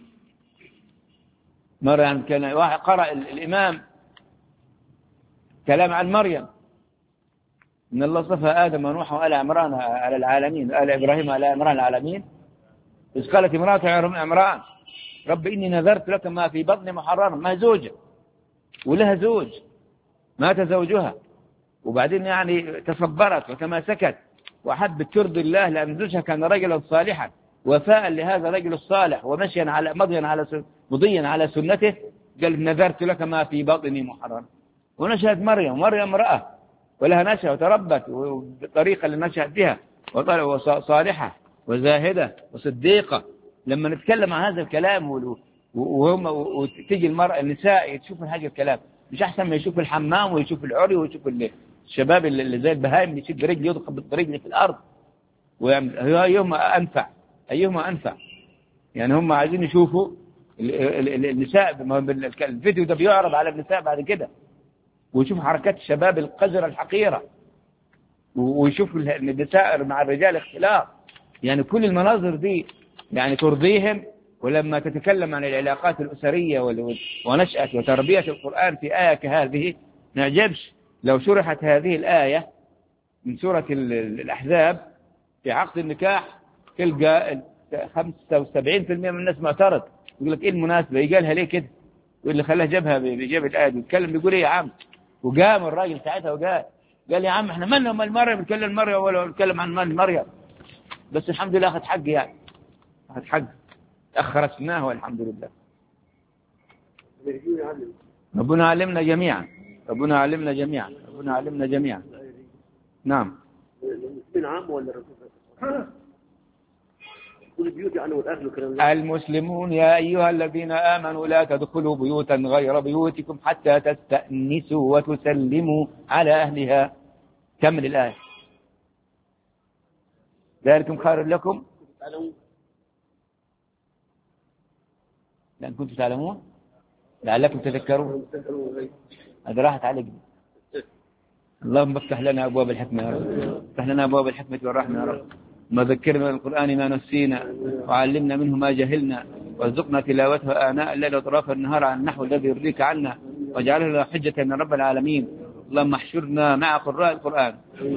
مرة يعني كان واحد قرأ الإمام كلام عن مريم، إن الله صفى آدم ونوح وآل عمران على العالمين، آل إبراهيم على عمران العالمين، إذ قالت امرأة عمران رب إني نذرت لك ما في بطني محررا. ما زوجة ولها زوج، مات زوجها، وبعدين يعني تصبرت وتماسكت وأحبت ترضي الله، لأن زوجها كان رجلا صالحا وفاء لهذا الرجل الصالح ومشيا على مضيا على سنته، قال نذرت لك ما في بطني محررا. ونشأت مريم امرأة ولها نشأة وتربت بالطريقة اللي نشأت بها، وصالحة وزاهدة وصديقة. لما نتكلم عن هذا الكلام وتيجي المرأة النساء تشوف هذا الكلام، مش أحسن ما يشوف الحمام ويشوف العري ويشوف الشباب اللي زي البهائم اللي يشد رجلي يضرب برجلي في الأرض؟ أيهما أنفع؟ يعني هم عايزين يشوفوا النساء. الفيديو ده بيعرض على النساء بعد كده، ويشوف حركات الشباب القذرة الحقيرة، ويشوف النساء مع الرجال اختلاط. يعني كل المناظر دي يعني ترضيهم. ولما تتكلم عن العلاقات الأسرية ونشأة وتربية القرآن في آية كهذه نعجبش. لو شرحت هذه الآية من سورة الأحزاب في عقد النكاح، تلقى 75% من الناس معترض، يقول لك إيه المناسبة يقالها ليه كده؟ يقول اللي خلاه جابها بجاب الآية بيتكلم بيقول إيه يا عم؟ وقام الراجل ساعتها قال يا عم احنا مالنا ومال مريم، بنتكلم مريم ولا بنتكلم عن مال مريم؟ بس الحمد لله أخذ حق، يعني أخذ حق، تأخر اسمناه والحمد لله. ربنا علمنا جميعا، ربنا علمنا جميعا، ربنا علمنا جميعا. نعم. عام ولا المسلمون يا أيها الذين آمنوا لا تدخلوا بيوتا غير بيوتكم حتى تستأنسوا وتسلموا على أهلها. كمل الآية. ذلكم خير لكم لأن كنتم تعلمون لعلكم تذكرون. هذا راحت عليك. اللهم افتح لنا أبواب الحكمة يا رب، افتح لنا أبواب الحكمة والرحمة يا رب، ما ذكرنا بالقرآن ما نسينا، وعلمنا منه ما جهلنا، وارزقنا تلاوته آناء الليل وأطراف النهار على النحو الذي يرضيك عنا، واجعله لنا حجة يا رب العالمين. اللهم احشرنا مع قراء القرآن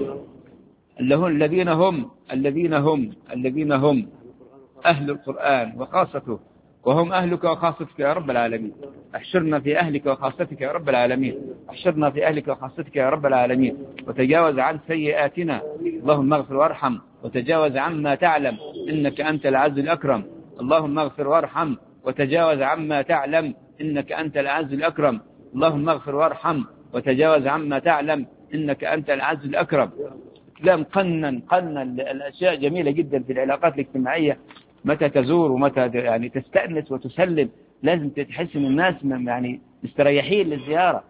الذين هم أهل القرآن وخاصته، وهم أهلك وخاصتك يا رب العالمين. احشرنا في أهلك وخاصتك يا رب العالمين، احشرنا في أهلك وخاصتك يا رب العالمين، وتجاوز عن سيئاتنا. اللهم اغفر وارحم وتجاوز عما تعلم إنك أنت العز الأكرم. اللهم اغفر وارحم وتجاوز عما تعلم إنك أنت العز الأكرم. اللهم اغفر وارحم وتجاوز عما تعلم إنك أنت العز الأكرم. الإسلام قنن الأشياء جميلة جدا في العلاقات الاجتماعية. متى تزور ومتى يعني تستأنس وتسلم، لازم تحس ان الناس يعني مستريحين للزيارة.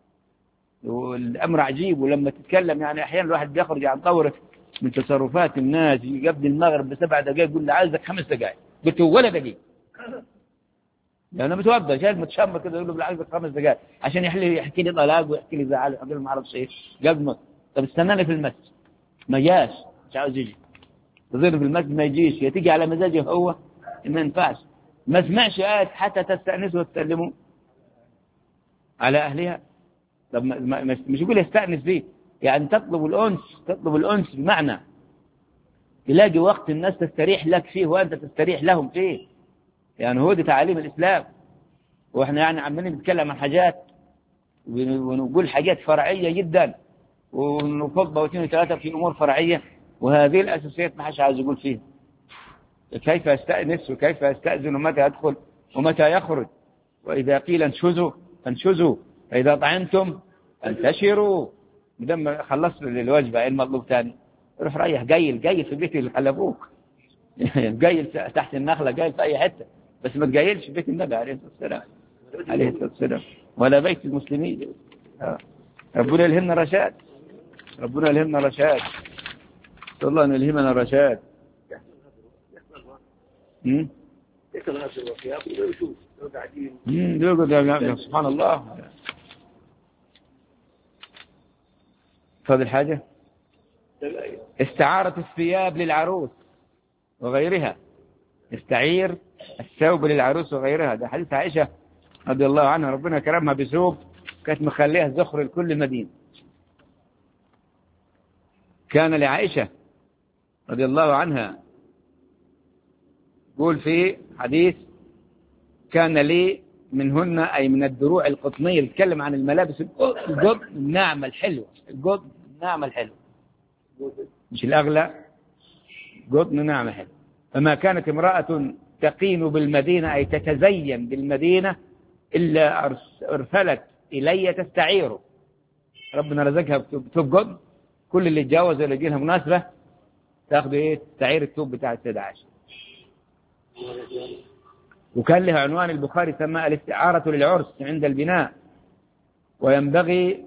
والأمر عجيب. ولما تتكلم يعني أحيانا الواحد بيخرج عن طوره من تصرفات الناس. قبل المغرب ب7 دقائق يقول له عايزك 5 دقائق، قلت له ولا دقيقة. يعني أنا متوضى شايف متشمر كده يقول له عايزك 5 دقائق عشان يحكي لي طلاق ويحكي لي زعل ويحكي لي ما أعرفش إيه. قبل ما طب استناني في المسجد، ما جاش، مش عاوز يجي. تظهر في المسجد ما يجيش، يتيجي على مزاجه هو ما ينفعش. ما سمعش آية حتى تستأنسوا وتسلموا على أهلها. طب مش يقول يستأنس بيه، يعني تطلب الأنس بمعنى تلاقي وقت الناس تستريح لك فيه وأنت تستريح لهم فيه. يعني هو دي تعاليم الإسلام. وإحنا يعني عمالين نتكلم عن حاجات ونقول حاجات فرعية جدا، ونفضل 2 و3 في أمور فرعية، وهذه الأساسيات ما حدش عايز يقول فيها. كيف يستأنس وكيف يستأذن ومتى يدخل ومتى يخرج. وإذا قيل انشزوا فانشزوا، فإذا طعنتم فانتشروا. لما خلصت الواجب ايه المطلوب ثاني؟ روح ريح، قايل في بيت اللي خلفوك. قايل تحت النخلة، قايل في أي حتة، بس ما تقايلش في بيت النبي عليه الصلاة والسلام ولا بيت المسلمين. ربنا يلهمنا رشاد، ربنا يلهمنا رشاد، الله أن يلهمنا رشاد. ليس الناس والثياب ويشوف لو قاعدين سبحان الله. فضل حاجة استعارة الثياب للعروس وغيرها، استعير الثوب للعروس وغيرها. ده حديث عائشة رضي الله عنها، ربنا كرمها بثوب كانت مخليها زخر لكل مدينة. كان لعائشة رضي الله عنها يقول في حديث كان لي منهن أي من الدروع القطنية، يتكلم عن الملابس القطن الناعمة الحلوة، القطن الناعمة الحلوة مش الأغلى، قطن ناعمة حلوة. فما كانت امرأة تقين بالمدينة أي تتزين بالمدينة إلا أرسلت إلي تستعيره. ربنا رزقها بثوب قطن، كل اللي يتجاوز اللي يجي لها مناسبة تاخذ ايه تعير الثوب بتاع السيدة عائشة. وكان لها عنوان البخاري سماه الاستعارة للعرس عند البناء. وينبغي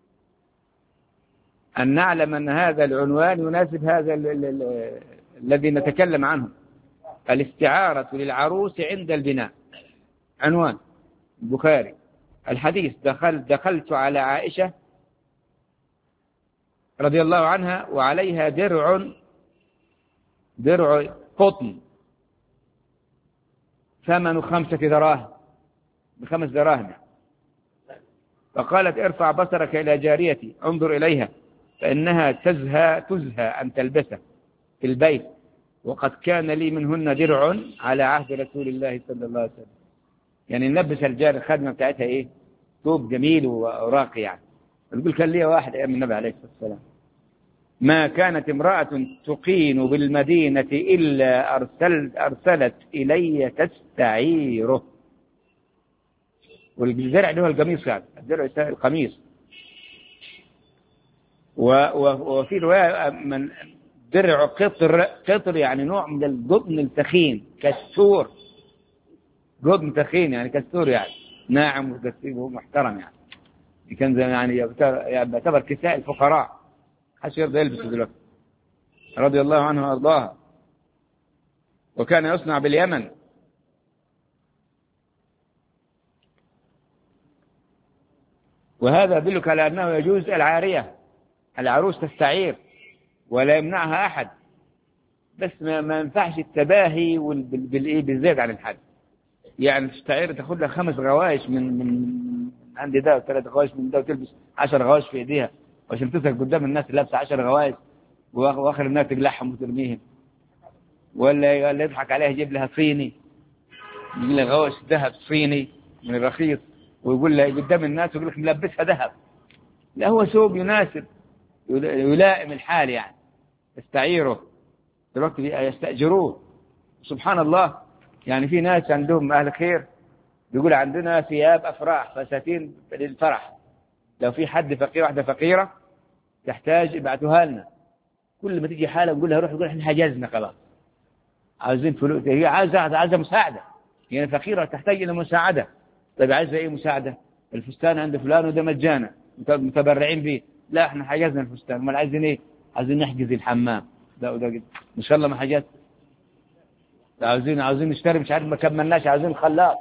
أن نعلم أن هذا العنوان يناسب هذا الذي نتكلم عنه، الاستعارة للعروس عند البناء، عنوان البخاري. الحديث دخلت على عائشة رضي الله عنها وعليها درع قطن ثمن 5 دراهم، ب5 دراهم. فقالت ارفع بصرك إلى جاريتي انظر إليها فإنها تزهى أن تلبسه في البيت، وقد كان لي منهن درع على عهد رسول الله صلى الله عليه وسلم. يعني نلبس الجار الخادمة بتاعتها ايه ثوب جميل وراقي. يعني يقول كان لي واحد أيام النبي عليه الصلاة والسلام ما كانت امرأة تقين بالمدينة إلا أرسلت إلي تستعيره. والزرع ده هو القميص، يعني الزرع القميص. وفي رواية من درع قطر يعني نوع من القطن الثخين كالسور، قطن ثخين يعني كالسور، يعني ناعم ومحترم. يعني كان يعني يعتبر كساء الفقراء، حش يرضى يلبسه دلوقتي رضي الله عنه وارضاها. وكان يصنع باليمن. وهذا يدلك على أنه يجوز العارية، العروس تستعير ولا يمنعها أحد، بس ما ينفعش التباهي بالزيد عن الحد. يعني تستعير تاخد لها 5 غوايش من عند ده و3 غوايش من ده، وتلبس 10 غوايش في ايديها عشان تثق قدام الناس اللي لابسه 10 غوايش، واخر الناس تقلعهم وترميهم. ولا يضحك عليها يجيب لها صيني، يجيب لها غوايش ذهب صيني من الرخيص ويقول لها قدام الناس ويقول لك ملبسها ذهب. لا، هو ثوب يناسب يلائم الحال، يعني يستعيره دلوقتي يستأجروه. سبحان الله. يعني في ناس عندهم أهل خير بيقول عندنا ثياب أفراح فساتين للفرح، لو في حد فقير واحدة فقيرة تحتاج ابعتوها لنا. كل ما تيجي حالة نقول لها روح، يقول احنا حجزنا خلاص، عاوزين فلوس. هي عايزة مساعدة، يعني فقيرة تحتاج إلى مساعدة. طيب عايزة إيه مساعدة؟ الفستان عند فلان وده مجانا متبرعين به. لا احنا حجزنا الفستان. ما عايزين ايه؟ عايزين نحجز الحمام ده وده كده. ان شاء الله ما حجزت. عاوزين نشتري مش عارف ما كملناش، عاوزين خلاط.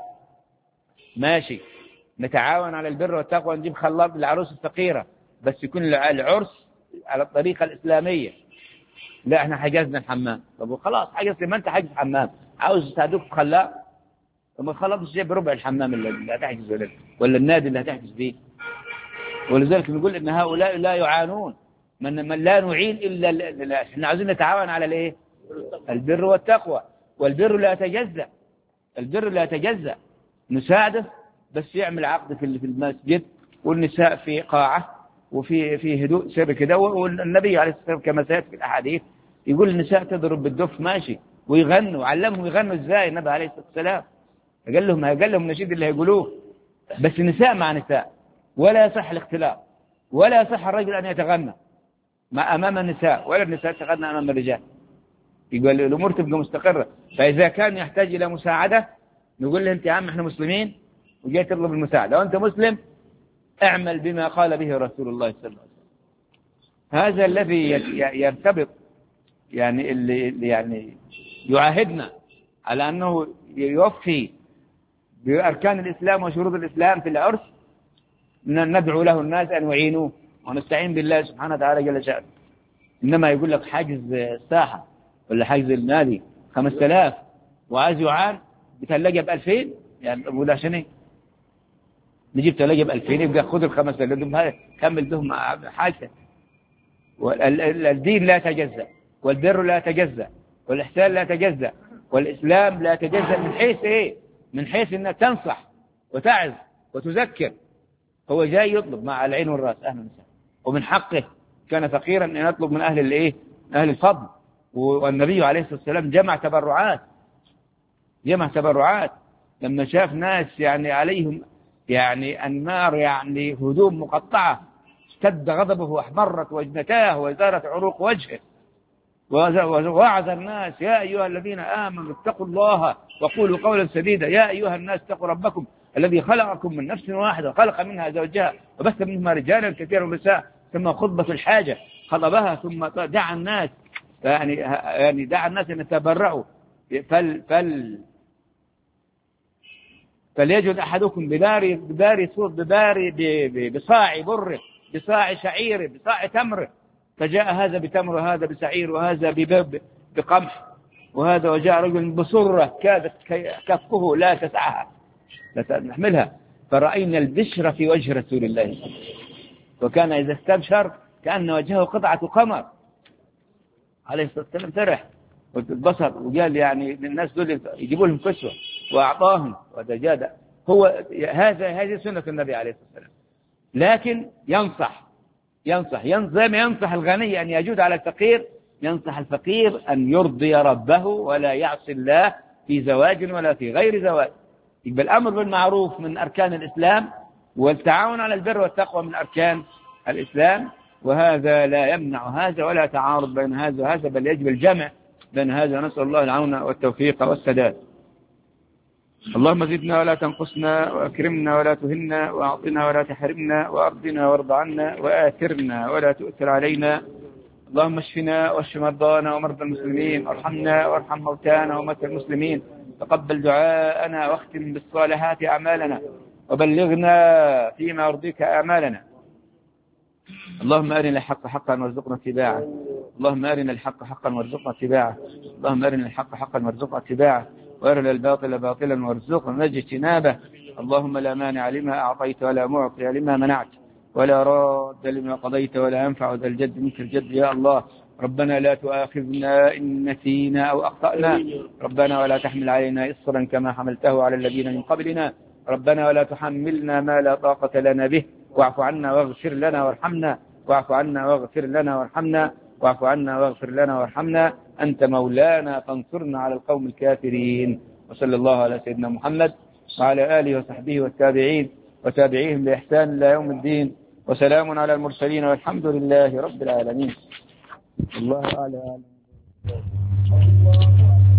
ماشي، نتعاون على البر والتقوى نجيب خلاط للعروس الفقيرة، بس يكون العرس على الطريقة الإسلامية. لا احنا حجزنا الحمام. طب خلاص حجز، ما انت حجز حمام عاوز يساعدوك في خلاط، طب الخلاط مش جايب ربع الحمام اللي هتحجز ولا النادي اللي هتحجز فيه. ولذلك نقول ان هؤلاء لا يعانون، من لا نعين الا احنا عايزين نتعاون على الايه؟ البر والتقوى. والبر لا يتجزأ، البر لا يتجزأ. نساعده بس يعمل عقد في المسجد، والنساء في قاعة وفي هدوء سر كده. والنبي عليه الصلاة والسلام كما سيأتي في الأحاديث يقول النساء تضرب بالدف ماشي ويغنوا، علمهم يغنوا ازاي النبي عليه الصلاة والسلام. قال لهم نشيد اللي هيقولوه، بس نساء مع نساء. ولا يصح الاختلاط، ولا يصح الرجل أن يتغنى أمام النساء، ولا النساء تغنى أمام الرجال. يقول الأمور تبقى مستقرة. فإذا كان يحتاج إلى مساعدة نقول له أنت يا عم إحنا مسلمين وجاي تطلب المساعدة، وأنت مسلم اعمل بما قال به رسول الله صلى الله عليه وسلم. هذا الذي يرتبط، يعني اللي يعني يعاهدنا على أنه يوفي بأركان الإسلام وشروط الإسلام في العرس، ندعو له الناس أن يعينوه ونستعين بالله سبحانه وتعالى جل شأنه. إنما يقول لك حاجز الساحة ولا حاجز النادي 5000 وعايز يعان بثلاجة ب2000، يعني أقول عشان إيه؟ نجيب ثلاجة ب2000 يبقى خذ ال5000 كمل بهم حاجة. والدين لا يتجزأ، والبر لا يتجزأ، والإحسان لا يتجزأ، والإسلام لا يتجزأ من حيث إيه؟ من حيث إنك تنصح وتعظ وتذكر. هو جاي يطلب مع العين والرأس أهلا وسهلا، ومن حقه كان فقيرا أن يطلب من أهل الإيه؟ أهل الفضل. والنبي عليه الصلاة والسلام جمع تبرعات لما شاف ناس يعني عليهم يعني النار يعني هدوم مقطعة، اشتد غضبه واحمرت وجنتاه وزارت عروق وجهه، ووعظ الناس يا أيها الذين آمنوا اتقوا الله وقولوا قولا سديدا، يا أيها الناس اتقوا ربكم الذي خلقكم من نفس واحدة خلق منها زوجها وبث منهما رجالا كثيرا ونساء، ثم خطبة الحاجة خطبها ثم دعا الناس، يعني دعا الناس أن يتبرعوا. فليجد أحدكم بصاع بر، بصاع شعير، بصاع تمر، فجاء هذا بتمر وهذا بسعير وهذا بقمح، وهذا وجاء رجل بصرة كادت كفه لا تسعها لا نحملها، فرأينا البشر في وجه رسول الله صلى الله عليه وسلم، وكان إذا استبشر كأن وجهه قطعة قمر عليه الصلاة والسلام، فرح واتبسط وقال يعني للناس دول يجيبوا لهم كسوة وأعطاهم وتجادى. هو هذه سنة النبي عليه الصلاة والسلام. لكن ينصح زي ما ينصح الغني أن يجود على الفقير، ينصح الفقير أن يرضي ربه ولا يعصي الله في زواج ولا في غير زواج. يبقى الأمر بالمعروف من أركان الإسلام، والتعاون على البر والتقوى من أركان الإسلام، وهذا لا يمنع هذا ولا تعارض بين هذا وهذا، بل يجب الجمع بين هذا. نسأل الله العون والتوفيق والسداد. اللهم زدنا ولا تنقصنا، وأكرمنا ولا تهنا، وأعطنا ولا تحرمنا، وأرضنا وارض عنا، وآثرنا ولا تؤثر علينا. اللهم اشفنا واشف مرضانا ومرضى المسلمين، وارحمنا وارحم موتانا وموتى المسلمين، تقبل دعاءنا واختم بالصالحات أعمالنا، وبلغنا فيما يرضيك آمالنا. اللهم أرنا الحق حقا وارزقنا اتباعه، اللهم أرنا الحق حقا وارزقنا اتباعه، اللهم أرنا الحق حقا وارزقنا اتباعه، وأرنا الباطل باطلا وارزقنا اجتنابه. اللهم لا مانع لما أعطيت ولا معطي لما منعت ولا راد لما قضيت ولا ينفع ذا الجد منك الجد يا الله. ربنا لا تؤاخذنا إن نسينا أو أخطأنا، ربنا ولا تحمل علينا إصرا كما حملته على الذين من قبلنا، ربنا ولا تحملنا ما لا طاقة لنا به، واعف عنا واغفر لنا وارحمنا، واعف عنا واغفر لنا وارحمنا، واعف عنا واغفر لنا وارحمنا، أنت مولانا فانصرنا على القوم الكافرين. وصلى الله على سيدنا محمد وعلى آله وصحبه والتابعين وتابعيهم بإحسان إلى يوم الدين، وسلام على المرسلين والحمد لله رب العالمين. الله أعلم.